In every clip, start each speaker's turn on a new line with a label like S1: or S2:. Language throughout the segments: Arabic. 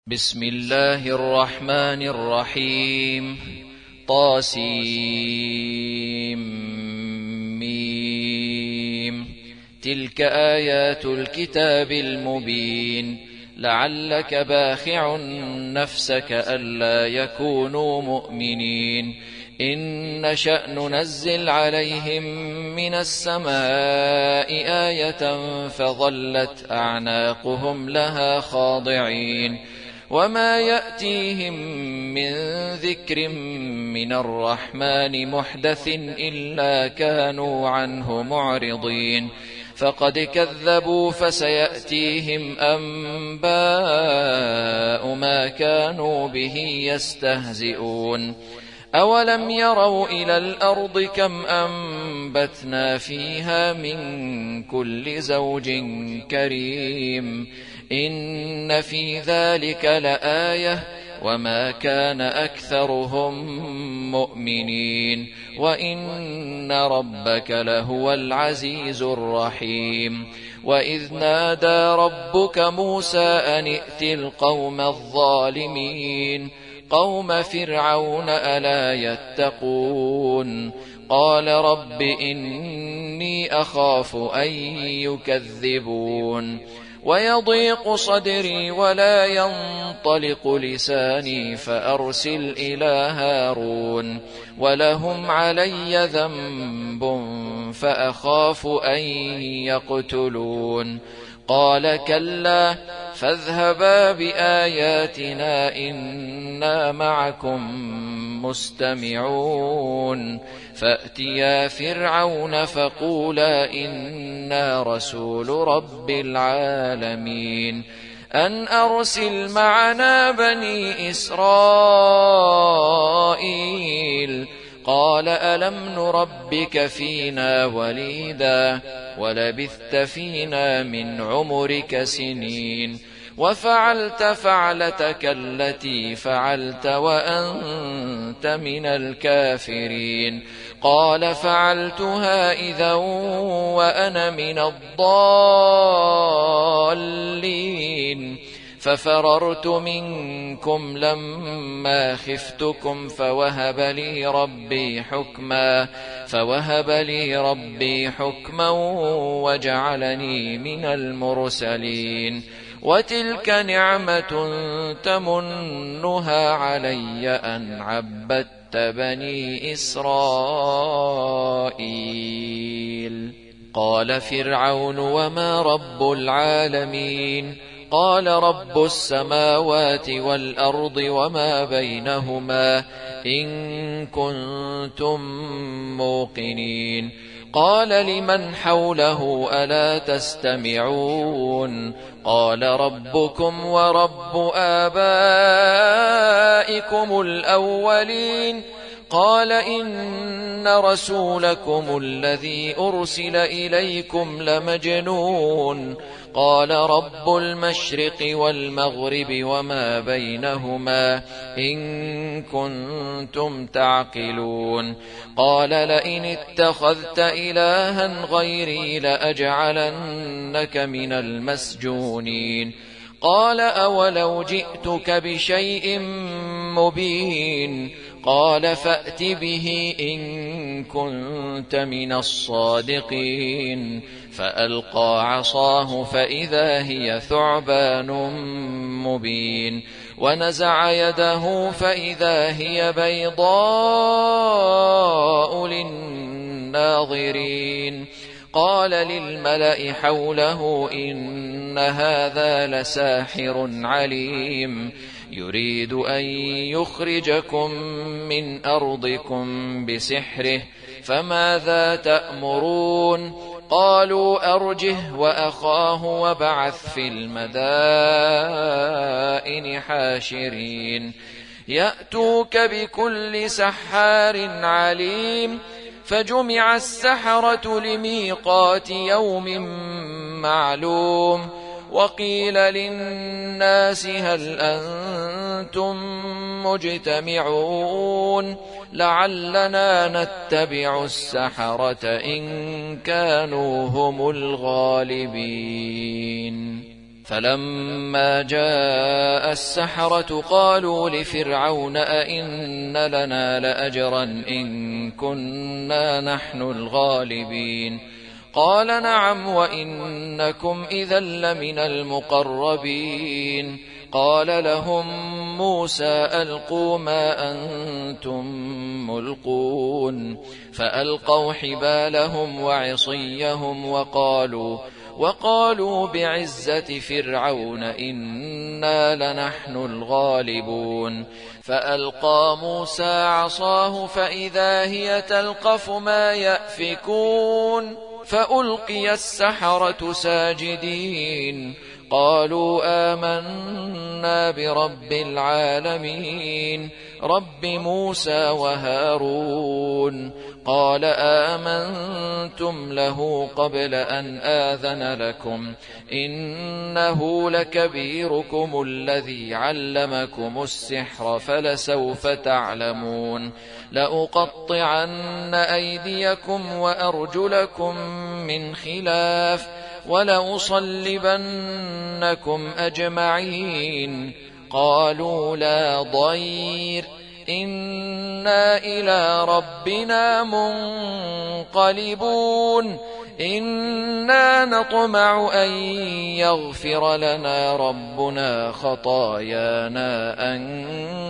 S1: بسم الله الرحمن الرحيم طاسيم تلك آيات الكتاب المبين لعلك باخع نفسك ألا يكونوا مؤمنين إن نشأ ننزل عليهم من السماء آية فظلت أعناقهم لها خاضعين وما يأتيهم من ذكر من الرحمن محدث إلا كانوا عنه معرضين فقد كذبوا فسيأتيهم أنباء ما كانوا به يستهزئون أولم يروا إلى الأرض كم أنبتنا فيها من كل زوج كريم إن في ذلك لآية وما كان أكثرهم مؤمنين وإن ربك لهو العزيز الرحيم وإذ نادى ربك موسى أن ائت القوم الظالمين قوم فرعون ألا يتقون قال رب إني أخاف أن يكذبون ويضيق صدري ولا ينطلق لساني فأرسل إلى هارون ولهم علي ذنب فأخاف أن يقتلون قال كلا فاذهبا بآياتنا إنا معكم مستمعون فأتيا فرعون فقولا إنا رسول رب العالمين أن أرسل معنا بني إسرائيل قال ألم نربك فينا وليدا ولبثت فينا من عمرك سنين وفعلت فعلتك التي فعلت وأنت من الكافرين قال فعلتها إذا وأنا من الضالين ففررت منكم لما خفتكم فوهب لي ربي حكما وجعلني من المرسلين وتلك نعمة تمنها علي أن عبدت بني إسرائيل قال فرعون وما رب العالمين قال رب السماوات والأرض وما بينهما إن كنتم موقنين قال لمن حوله ألا تستمعون قال ربكم ورب آبائكم الأولين قال إن رسولكم الذي أرسل إليكم لمجنون قال رب المشرق والمغرب وما بينهما إن كنتم تعقلون قال لئن اتخذت إلها غيري لأجعلنك من المسجونين قال أولو جئتك بشيء مبين قال فأت به إن كنت من الصادقين فألقى عصاه فإذا هي ثعبان مبين ونزع يده فإذا هي بيضاء للناظرين قال للملأ حوله إن هذا لساحر عليم يريد أن يخرجكم من أرضكم بسحره فماذا تأمرون قالوا أرجه وأخاه وابعث في المدائن حاشرين يأتوك بكل سحار عليم فجمع السحرة لميقات يوم معلوم وقيل للناس هل أنتم مجتمعون لعلنا نتبع السحرة إن كانوا هم الغالبين فلما جاء السحرة قالوا لفرعون أئن لنا لأجرا إن كنا نحن الغالبين قال نعم وإنكم إذا لمن المقربين قال لهم موسى ألقوا ما أنتم ملقون فألقوا حبالهم وعصيهم وقالوا بعزة فرعون إنا لنحن الغالبون فألقى موسى عصاه فإذا هي تلقف ما يأفكون فألقي السحرة ساجدين قالوا آمنا برب العالمين رب موسى وهارون قال آمنتم له قبل أن آذن لكم إنه لكبيركم الذي علمكم السحر فلسوف تعلمون لأقطعن أيديكم وأرجلكم من خلاف ولأصلبنكم أجمعين قالوا لا ضير إنا إلى ربنا منقلبون إنا نطمع أن يغفر لنا ربنا خطايانا أن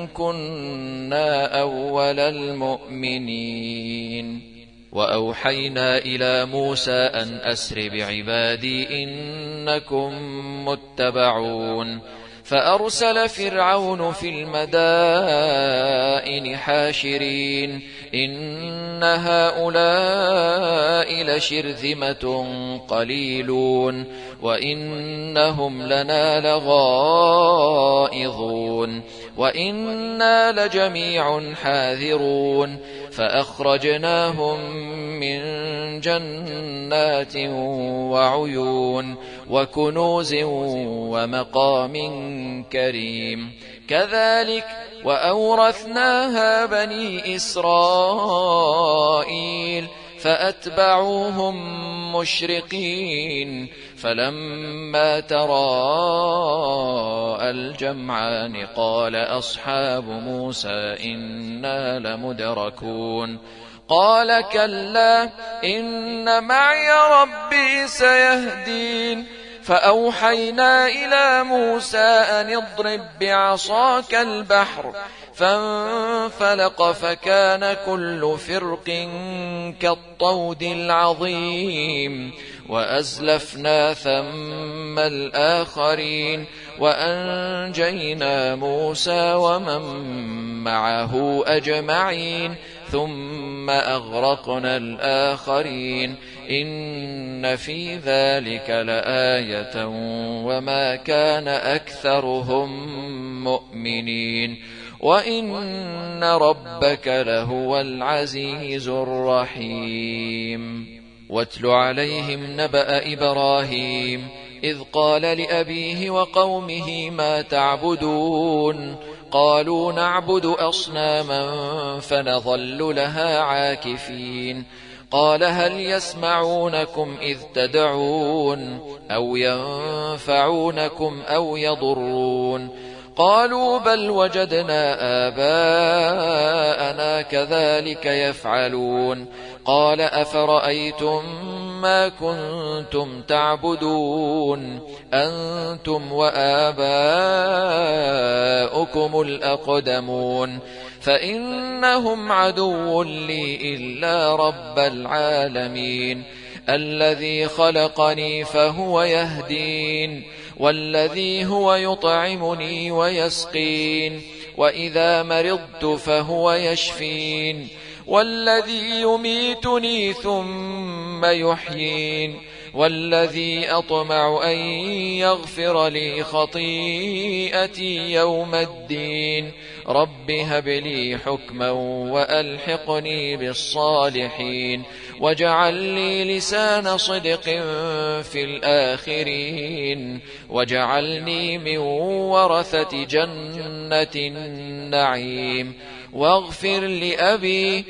S1: كنا أول المؤمنين وأوحينا إلى موسى أن أسر بعبادي إنكم متبعون فأرسل فرعون في المدائن حاشرين إن هؤلاء لشرذمة قليلون وإنهم لنا لغائظون وإنا لجميع حاذرون فأخرجناهم من جنات وعيون وكنوز ومقام كريم كذلك وأورثناها بني إسرائيل فأتبعوهم مشرقين فلما تراءى الجمعان قال أصحاب موسى إنا لمدركون قال كلا إن معي ربي سيهدين فأوحينا إلى موسى أن اضرب بعصاك البحر فانفلق فكان كل فرق كالطود العظيم وأزلفنا ثم الآخرين وأنجينا موسى ومن معه أجمعين ثم أغرقنا الآخرين إن في ذلك لآية وما كان أكثرهم مؤمنين وإن ربك لهو العزيز الرحيم واتل عليهم نبأ إبراهيم إذ قال لأبيه وقومه ما تعبدون قالوا نعبد أصناما فنظل لها عاكفين قال هل يسمعونكم إذ تدعون أو ينفعونكم أو يضرون قالوا بل وجدنا آباءنا كذلك يفعلون قال أفرأيتم ما كنتم تعبدون أنتم وآباؤكم الأقدمون فإنهم عدو لي إلا رب العالمين الذي خلقني فهو يهدين والذي هو يطعمني ويسقين وإذا مرضت فهو يشفين والذي يميتني ثم يحيين والذي أطمع أن يغفر لي خطيئتي يوم الدين رب هب لي حكما وألحقني بالصالحين واجعل لي لسان صدق في الآخرين واجعلني من ورثة جنة النعيم واغفر لأبي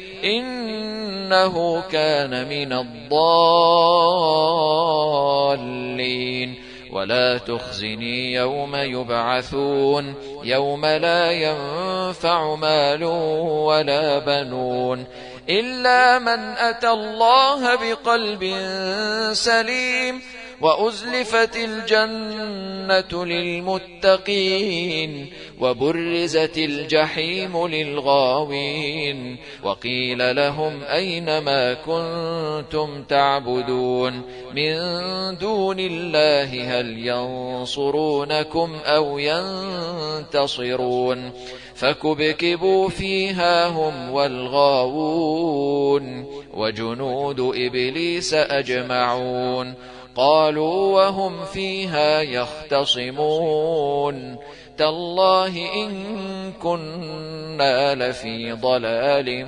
S1: إنه كان من الضالين ولا تخزني يوم يبعثون يوم لا ينفع مال ولا بنون إلا من أتى الله بقلب سليم وأزلفت الجنة للمتقين وبرزت الجحيم للغاوين وقيل لهم أين ما كنتم تعبدون من دون الله هل ينصرونكم أو ينتصرون فكبكبوا فيها هم والغاوون وجنود إبليس أجمعون قالوا وهم فيها يختصمون تالله إن كنا لفي ضلال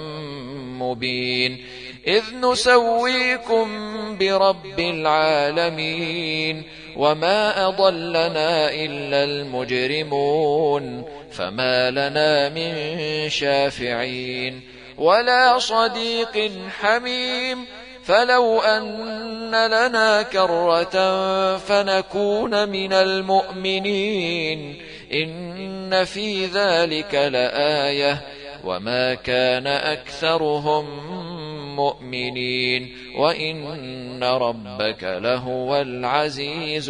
S1: مبين إذ نسويكم برب العالمين وما أضلنا إلا المجرمون فما لنا من شافعين ولا صديق حميم فلو أن لنا كرة فنكون من المؤمنين إن في ذلك لآية وما كان أكثرهم مؤمنين وإن ربك لهو العزيز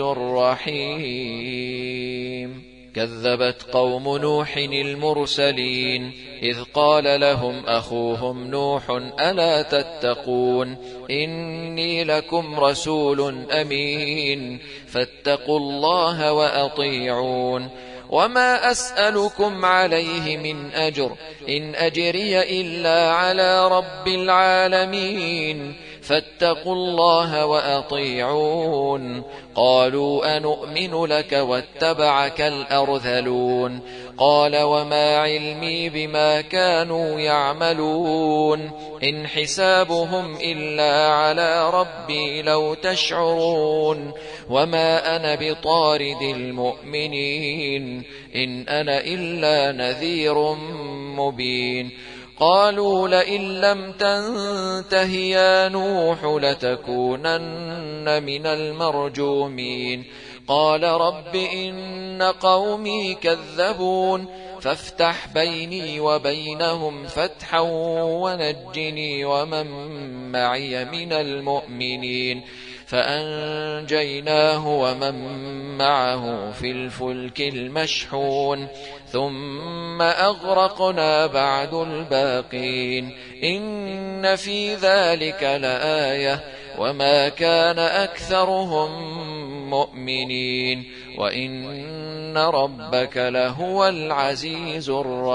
S1: الرحيم كذبت قوم نوح المرسلين إذ قال لهم أخوهم نوح ألا تتقون إني لكم رسول أمين فاتقوا الله وأطيعون وما أسألكم عليه من أجر إن أجري إلا على رب العالمين فاتقوا الله وأطيعون قالوا أنؤمن لك واتبعك الأرذلون قال وما علمي بما كانوا يعملون إن حسابهم إلا على ربي لو تشعرون وما أنا بطارد المؤمنين إن أنا إلا نذير مبين قالوا لئن لم تنته يا نوح لتكونن من المرجومين قال رب إن قومي كذبون فافتح بيني وبينهم فتحا ونجني ومن معي من المؤمنين فأنجيناه ومن معه في الفلك المشحون ثم أغرقنا بعد الباقين إن في ذلك لآية وما كان أكثرهم مؤمنين وإن ربك لهو العزيز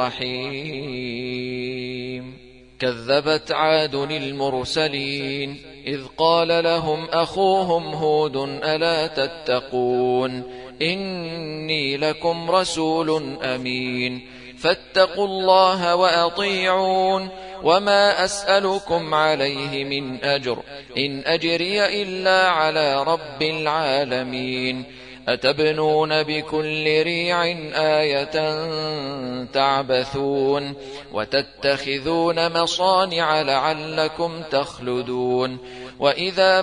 S1: الرحيم كذبت عاد المرسلين إذ قال لهم أخوهم هود ألا تتقون إني لكم رسول أمين فاتقوا الله وأطيعون وما أسألكم عليه من أجر إن أجري إلا على رب العالمين أتبنون بكل ريع آية تعبثون وتتخذون مصانع لعلكم تخلدون وإذا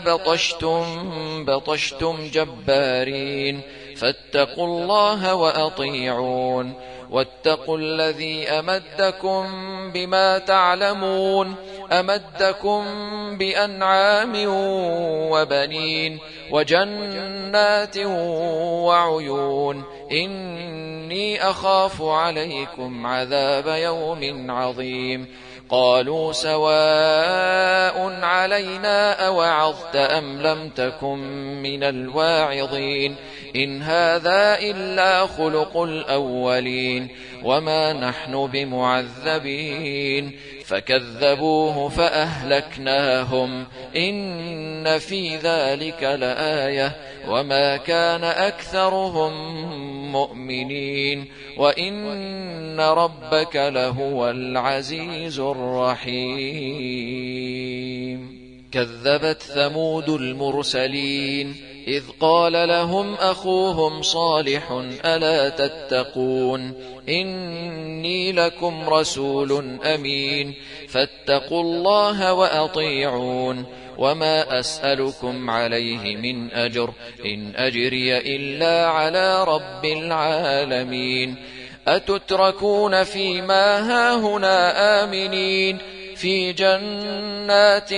S1: بطشتم جبارين فاتقوا الله وأطيعون واتقوا الذي أمدكم بما تعلمون أمدكم بأنعام وبنين وجنات وعيون إني أخاف عليكم عذاب يوم عظيم قالوا سواء علينا أوعظت أم لم تكن من الواعظين إن هذا إلا خلق الأولين وما نحن بمعذبين فكذبوه فأهلكناهم إن في ذلك لآية وما كان أكثرهم مؤمنين وإن ربك لهو العزيز الرحيم كذبت ثمود المرسلين إذ قال لهم أخوهم صالح ألا تتقون إني لكم رسول أمين فاتقوا الله وأطيعون وما أسألكم عليه من أجر إن أجري إلا على رب العالمين أتتركون فيما هاهنا آمنين في جنات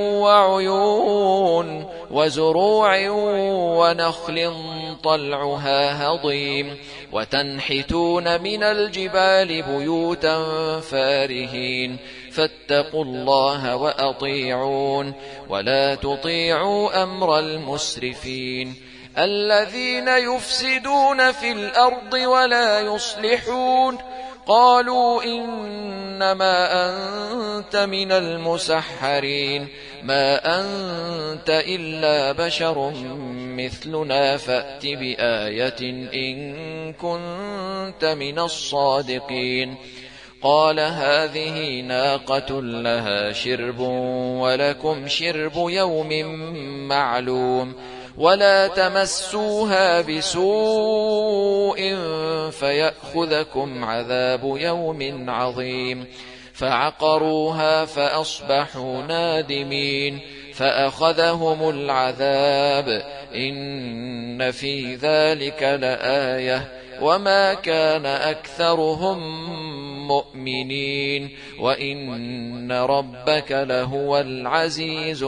S1: وعيون وزروع ونخل طلعها هضيم وتنحتون من الجبال بيوتا فارهين فاتقوا الله وأطيعون ولا تطيعوا أمر المسرفين الذين يفسدون في الأرض ولا يصلحون قالوا إنما أنت من المسحرين ما أنت إلا بشر مثلنا فأت بآية إن كنت من الصادقين قال هذه ناقة لها شرب ولكم شرب يوم معلوم ولا تمسوها بسوء فيأخذكم عذاب يوم عظيم فعقروها فأصبحوا نادمين فأخذهم العذاب إن في ذلك لآية وما كان أكثرهم مؤمنين وإن ربك لهو العزيز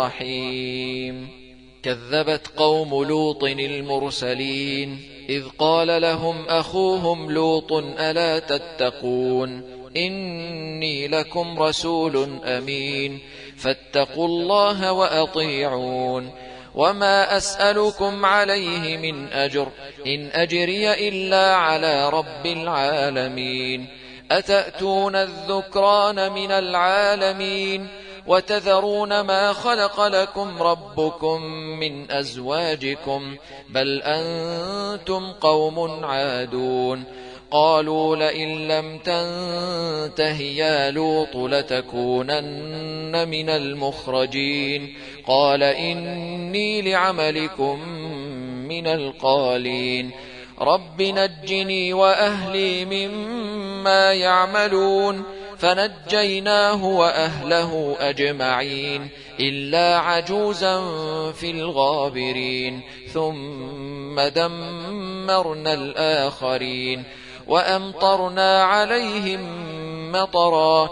S1: الرحيم كذبت قوم لوط المرسلين إذ قال لهم أخوهم لوط ألا تتقون إني لكم رسول أمين فاتقوا الله وأطيعون وما أسألكم عليه من أجر إن أجري إلا على رب العالمين أتأتون الذكران من العالمين وتذرون ما خلق لكم ربكم من أزواجكم بل أنتم قوم عادون قالوا لئن لم تنته يا لوط لتكونن من المخرجين قال إني لعملكم من القالين رب نجني وأهلي مما يعملون فنجيناه وأهله أجمعين إلا عجوزا في الغابرين ثم دمرنا الآخرين وأمطرنا عليهم مطرا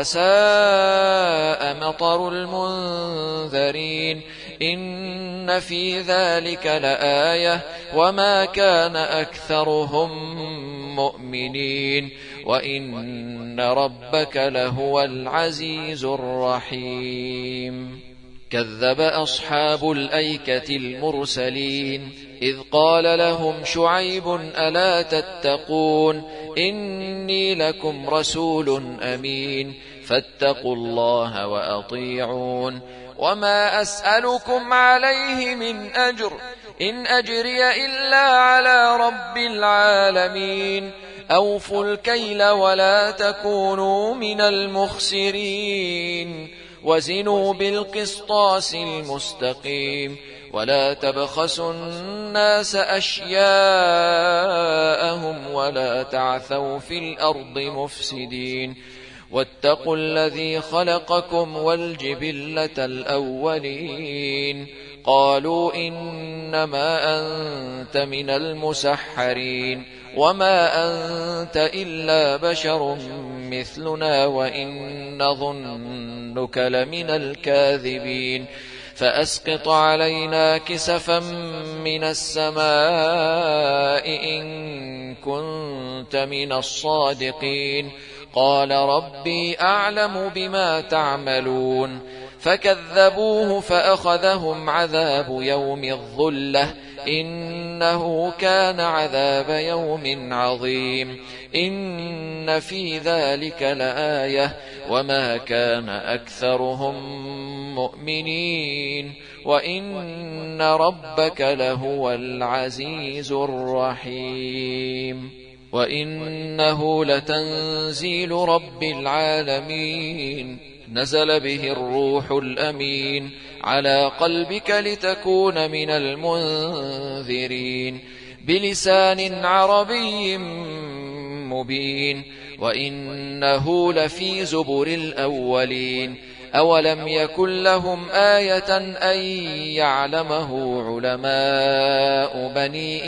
S1: فساء مطر المنذرين إن في ذلك لآية وما كان أكثرهم مؤمنين وإن ربك لهو العزيز الرحيم كذب أصحاب الأيكة المرسلين إذ قال لهم شعيب ألا تتقون إني لكم رسول أمين فاتقوا الله وأطيعون وما أسألكم عليه من أجر إن أجري إلا على رب العالمين أوفوا الكيل ولا تكونوا من المخسرين وزنوا بالقسطاس المستقيم ولا تبخسوا الناس أشياءهم ولا تعثوا في الأرض مفسدين واتقوا الذي خلقكم والجبلة الأولين قالوا إنما أنت من المسحرين وما أنت إلا بشر مثلنا وإن نظنك لمن الكاذبين فأسقط علينا كسفا من السماء إن كنت من الصادقين قال ربي أعلم بما تعملون فكذبوه فأخذهم عذاب يوم الظلة إنه كان عذاب يوم عظيم إن في ذلك لآية وما كان أكثرهم مؤمنين وإن ربك لهو العزيز الرحيم وإنه لتنزيل رب العالمين نزل به الروح الأمين على قلبك لتكون من المنذرين بلسان عربي مبين وإنه لفي زبر الأولين أولم يكن لهم آية أن يعلمه علماء بني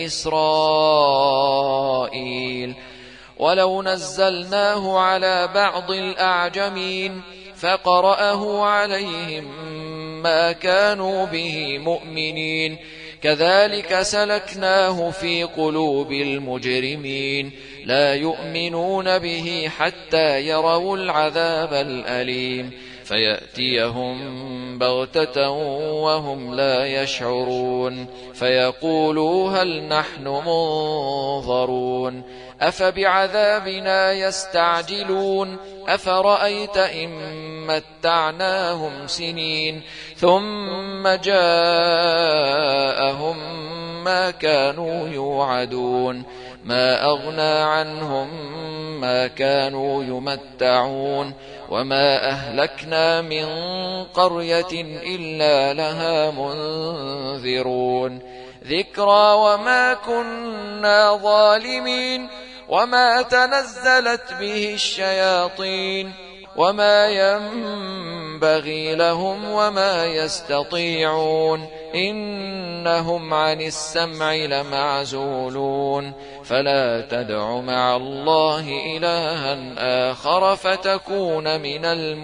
S1: إسرائيل ولو نزلناه على بعض الأعجمين فقرأه عليهم ما كانوا به مؤمنين كذلك سلكناه في قلوب المجرمين لا يؤمنون به حتى يروا العذاب الأليم فيأتيهم بغتة وهم لا يشعرون فيقولوا هل نحن منظرون أفبعذابنا يستعجلون أفرأيت إن متعناهم سنين ثم جاءهم ما كانوا يوعدون ما أغنى عنهم ما كانوا يمتعون وما أهلكنا من قرية إلا لها منذرون ذكرى وما كنا ظالمين وما تنزلت به الشياطين وما ينبغي لهم وما يستطيعون إنهم عن السمع لمعزولون فلا تدع مع الله إلها آخر فتكون من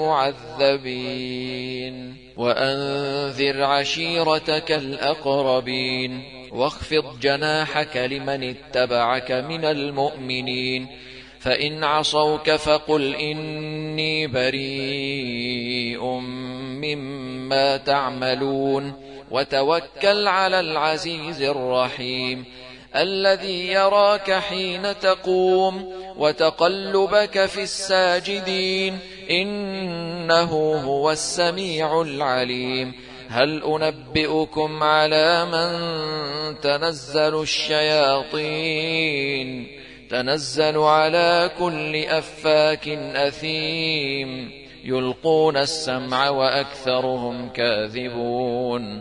S1: المعذبين وأنذر عشيرتك الأقربين واخفض جناحك لمن اتبعك من المؤمنين فإن عصوك فقل إني بريء مما تعملون وتوكل على العزيز الرحيم الذي يراك حين تقوم وتقلبك في الساجدين إنه هو السميع العليم هل أنبئكم على من تنزل الشياطين تنزل على كل أفاك أثيم يلقون السمع وأكثرهم كاذبون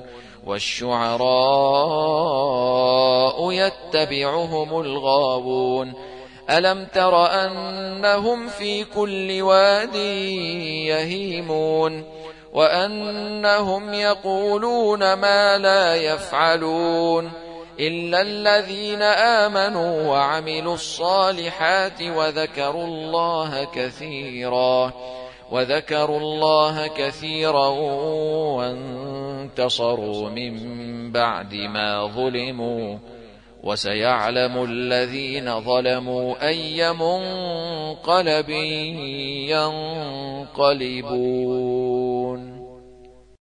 S1: والشعراء يتبعهم الغاوون ألم تر أنهم في كل واد يهيمون وأنهم يقولون ما لا يفعلون إلا الذين آمنوا وعملوا الصالحات وذكروا الله كثيرا وانتصروا من بعد ما ظلموا وسيعلم الذين ظلموا أي منقلب ينقلبون